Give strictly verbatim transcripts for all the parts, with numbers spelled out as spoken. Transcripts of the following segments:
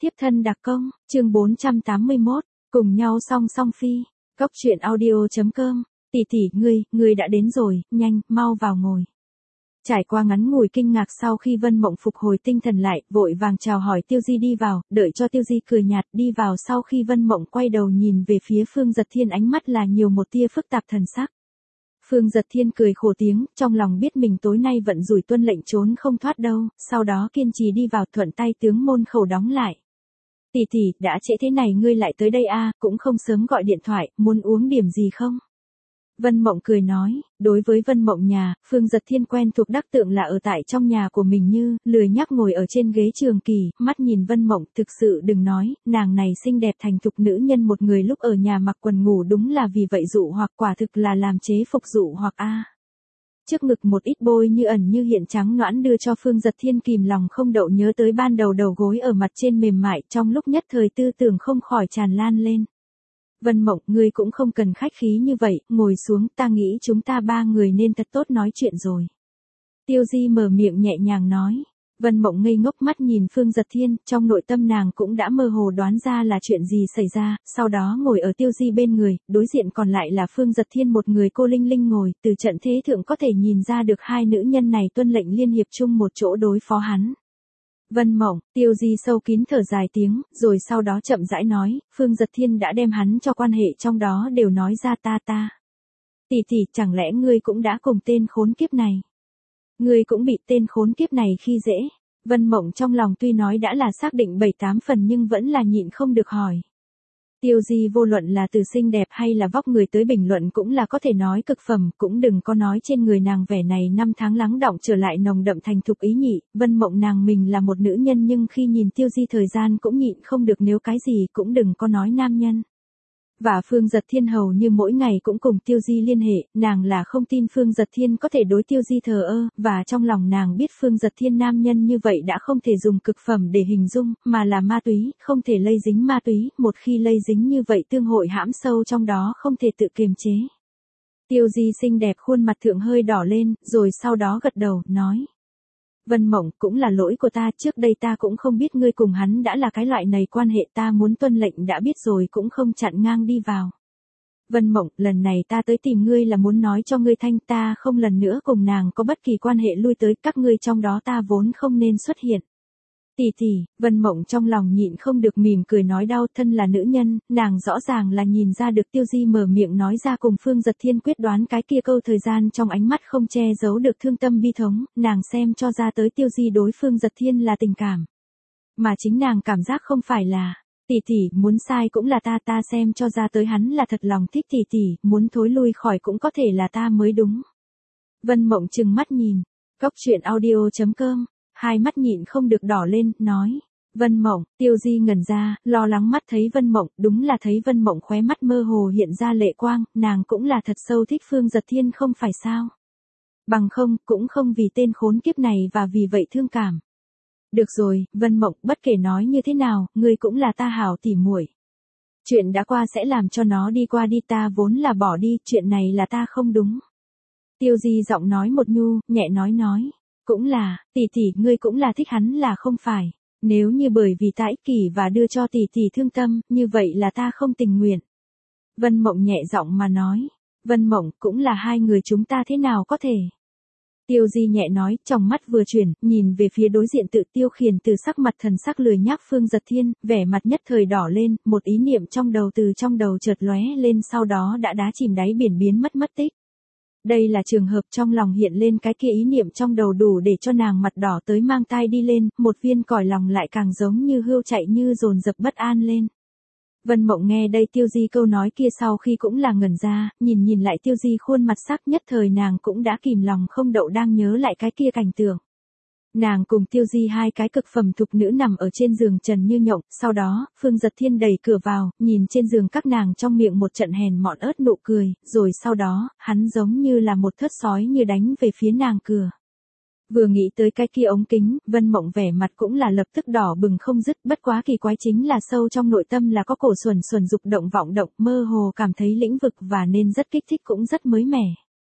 Tiếp thân đặc công, chương bốn trăm tám mươi mốt, cùng nhau song song phi. Cốc truyện audio chấm com. Tỷ tỷ, ngươi, ngươi đã đến rồi, nhanh, mau vào ngồi. Trải qua ngắn ngủi kinh ngạc sau khi Vân Mộng phục hồi tinh thần lại, vội vàng chào hỏi Tiêu Di đi vào, đợi cho Tiêu Di cười nhạt đi vào sau khi Vân Mộng quay đầu nhìn về phía Phương Giật Thiên, ánh mắt là nhiều một tia phức tạp thần sắc. Phương Giật Thiên cười khổ tiếng, trong lòng biết mình tối nay vận rủi tuân lệnh trốn không thoát đâu, sau đó kiên trì đi vào, thuận tay tướng môn khẩu đóng lại. Tỷ tỷ, đã trễ thế này ngươi lại tới đây a, cũng không sớm gọi điện thoại, muốn uống điểm gì không? Vân Mộng cười nói, đối với Vân Mộng nhà, Phương Giật Thiên quen thuộc đắc tượng là ở tại trong nhà của mình như, lười nhác ngồi ở trên ghế trường kỳ, mắt nhìn Vân Mộng, thực sự đừng nói, nàng này xinh đẹp thành thục nữ nhân một người lúc ở nhà mặc quần ngủ đúng là vì vậy dụ hoặc quả thực là làm chế phục dụ hoặc a. Trước ngực một ít bôi như ẩn như hiện trắng nõn đưa cho Phương Giật Thiên kìm lòng không đậu nhớ tới ban đầu đầu gối ở mặt trên mềm mại, trong lúc nhất thời tư tưởng không khỏi tràn lan lên. Vân Mộng, ngươi cũng không cần khách khí như vậy, ngồi xuống, ta nghĩ chúng ta ba người nên thật tốt nói chuyện rồi. Tiêu Di mở miệng nhẹ nhàng nói. Vân Mộng ngây ngốc mắt nhìn Phương Giật Thiên, trong nội tâm nàng cũng đã mơ hồ đoán ra là chuyện gì xảy ra, sau đó ngồi ở Tiêu Di bên người, đối diện còn lại là Phương Giật Thiên một người cô linh linh ngồi, từ trận thế thượng có thể nhìn ra được hai nữ nhân này tuân lệnh liên hiệp chung một chỗ đối phó hắn. Vân Mộng, Tiêu Di sâu kín thở dài tiếng, rồi sau đó chậm rãi nói, Phương Giật Thiên đã đem hắn cho quan hệ trong đó đều nói ra ta ta. Tỷ tỷ, chẳng lẽ ngươi cũng đã cùng tên khốn kiếp này? Ngươi cũng bị tên khốn kiếp này khi dễ. Vân Mộng trong lòng tuy nói đã là xác định bảy tám phần nhưng vẫn là nhịn không được hỏi. Tiêu Di vô luận là từ xinh đẹp hay là vóc người tới bình luận cũng là có thể nói cực phẩm, cũng đừng có nói trên người nàng vẻ này năm tháng lắng đọng trở lại nồng đậm thành thục ý nhị, Vân Mộng nàng mình là một nữ nhân nhưng khi nhìn Tiêu Di thời gian cũng nhịn không được nếu cái gì cũng đừng có nói nam nhân. Và Phương Giật Thiên hầu như mỗi ngày cũng cùng Tiêu Di liên hệ, nàng là không tin Phương Giật Thiên có thể đối Tiêu Di thờ ơ, và trong lòng nàng biết Phương Giật Thiên nam nhân như vậy đã không thể dùng cực phẩm để hình dung, mà là ma túy, không thể lây dính ma túy, một khi lây dính như vậy tương hội hãm sâu trong đó không thể tự kiềm chế. Tiêu Di xinh đẹp khuôn mặt thượng hơi đỏ lên, rồi sau đó gật đầu, nói. Vân Mộng, cũng là lỗi của ta, trước đây ta cũng không biết ngươi cùng hắn đã là cái loại này quan hệ, ta muốn tuân lệnh đã biết rồi cũng không chặn ngang đi vào. Vân Mộng, lần này ta tới tìm ngươi là muốn nói cho ngươi thanh ta không lần nữa cùng nàng có bất kỳ quan hệ lui tới, các ngươi trong đó ta vốn không nên xuất hiện. Tỷ tỷ, Vân Mộng trong lòng nhịn không được mỉm cười nói đau, thân là nữ nhân, nàng rõ ràng là nhìn ra được Tiêu Di mở miệng nói ra cùng Phương Giật Thiên quyết đoán cái kia câu thời gian trong ánh mắt không che giấu được thương tâm bi thống, nàng xem cho ra tới Tiêu Di đối Phương Giật Thiên là tình cảm. Mà chính nàng cảm giác không phải là, tỷ tỷ, muốn sai cũng là ta, ta xem cho ra tới hắn là thật lòng thích tỷ tỷ, muốn thối lui khỏi cũng có thể là ta mới đúng. Vân Mộng trừng mắt nhìn, cốc truyện audio chấm com. Hai mắt nhịn không được đỏ lên, nói. Vân Mộng, Tiêu Di ngẩn ra, lo lắng mắt thấy Vân Mộng, đúng là thấy Vân Mộng khóe mắt mơ hồ hiện ra lệ quang, nàng cũng là thật sâu thích Phương Giật Thiên không phải sao. Bằng không, cũng không vì tên khốn kiếp này và vì vậy thương cảm. Được rồi, Vân Mộng, bất kể nói như thế nào, ngươi cũng là ta hảo tỉ muội. Chuyện đã qua sẽ làm cho nó đi qua đi, ta vốn là bỏ đi, chuyện này là ta không đúng. Tiêu Di giọng nói một nhu, nhẹ nói nói. Cũng là, tỷ tỷ, ngươi cũng là thích hắn là không phải. Nếu như bởi vì ta ích kỷ và đưa cho tỷ tỷ thương tâm, như vậy là ta không tình nguyện. Vân Mộng nhẹ giọng mà nói. Vân Mộng, cũng là hai người chúng ta thế nào có thể. Tiêu Di nhẹ nói, trong mắt vừa chuyển, nhìn về phía đối diện tự tiêu khiển từ sắc mặt thần sắc lười nhác Phương Giật Thiên, vẻ mặt nhất thời đỏ lên, một ý niệm trong đầu từ trong đầu chợt lóe lên sau đó đã đá chìm đáy biển biến mất mất tích. Đây là trường hợp trong lòng hiện lên cái kia ý niệm trong đầu đủ để cho nàng mặt đỏ tới mang tai đi lên, một viên còi lòng lại càng giống như hươu chạy như dồn dập bất an lên. Vân Mộng nghe đây Tiêu Di câu nói kia sau khi cũng là ngẩn ra, nhìn nhìn lại Tiêu Di khuôn mặt sắc nhất thời nàng cũng đã kìm lòng không đậu đang nhớ lại cái kia cảnh tượng. Nàng cùng Tiêu Di hai cái cực phẩm thục nữ nằm ở trên giường trần như nhộng, sau đó, Phương Giật Thiên đẩy cửa vào, nhìn trên giường các nàng trong miệng một trận hèn mọn ớt nụ cười, rồi sau đó, hắn giống như là một thớt sói như đánh về phía nàng cửa. Vừa nghĩ tới cái kia ống kính, Vân Mộng vẻ mặt cũng là lập tức đỏ bừng không dứt, bất quá kỳ quái chính là sâu trong nội tâm là có cổ xuẩn xuẩn dục động vọng động, mơ hồ cảm thấy lĩnh vực và nên rất kích thích cũng rất mới mẻ.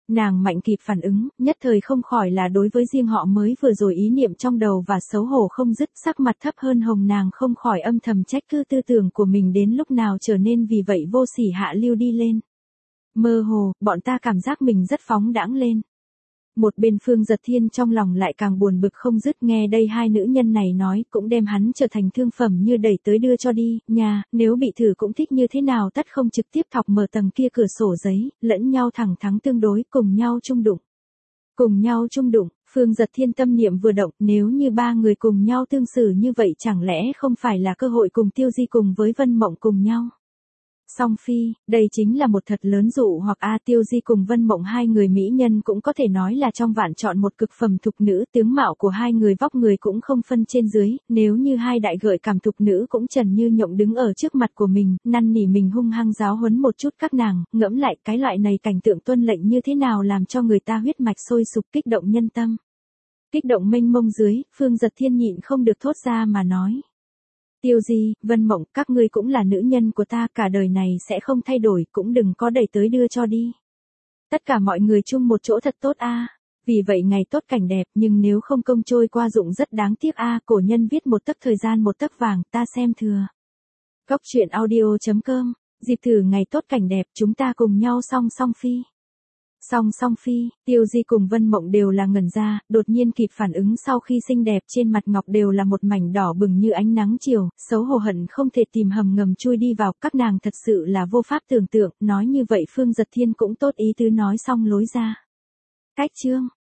Nàng mạnh kịp phản ứng, nhất thời không khỏi là đối với riêng họ mới vừa rồi ý niệm trong đầu và xấu hổ không dứt, sắc mặt thấp hơn hồng, nàng không khỏi âm thầm trách cứ tư tưởng của mình đến lúc nào trở nên vì vậy vô sỉ hạ lưu đi lên. Mơ hồ, bọn ta cảm giác mình rất phóng đãng lên. Một bên Phương Giật Thiên trong lòng lại càng buồn bực không dứt, nghe đây hai nữ nhân này nói cũng đem hắn trở thành thương phẩm như đẩy tới đưa cho đi, nhà, nếu bị thử cũng thích như thế nào tất không trực tiếp thọc mở tầng kia cửa sổ giấy, lẫn nhau thẳng thắn tương đối, cùng nhau chung đụng. Cùng nhau chung đụng, Phương Giật Thiên tâm niệm vừa động, nếu như ba người cùng nhau tương xử như vậy chẳng lẽ không phải là cơ hội cùng Tiêu Di cùng với Vân Mộng cùng nhau. Song phi, đây chính là một thật lớn dụ hoặc A Tiêu Di cùng Vân Mộng hai người mỹ nhân cũng có thể nói là trong vạn chọn một cực phẩm thục nữ, tướng mạo của hai người vóc người cũng không phân trên dưới, nếu như hai đại gợi cảm thục nữ cũng trần như nhộng đứng ở trước mặt của mình, năn nỉ mình hung hăng giáo huấn một chút các nàng, ngẫm lại cái loại này cảnh tượng tuân lệnh như thế nào làm cho người ta huyết mạch sôi sục kích động nhân tâm. Kích động mênh mông dưới, Phương Giật Thiên nhịn không được thốt ra mà nói. Tiêu Di, Vân Mộng, các ngươi cũng là nữ nhân của ta, cả đời này sẽ không thay đổi, cũng đừng có đẩy tới đưa cho đi. Tất cả mọi người chung một chỗ thật tốt a. Vì vậy ngày tốt cảnh đẹp, nhưng nếu không công trôi qua dụng rất đáng tiếc a. Cổ nhân viết một tấc thời gian một tấc vàng, ta xem thừa. Cốc truyện audio chấm com, dịp thử ngày tốt cảnh đẹp, chúng ta cùng nhau song song phi. Song song phi, Tiêu Di cùng Vân Mộng đều là ngẩn ra, đột nhiên kịp phản ứng sau khi xinh đẹp trên mặt ngọc đều là một mảnh đỏ bừng như ánh nắng chiều, xấu hổ hận không thể tìm hầm ngầm chui đi vào, các nàng thật sự là vô pháp tưởng tượng, nói như vậy Phương Giật Thiên cũng tốt ý tứ nói xong lối ra. Cách chương.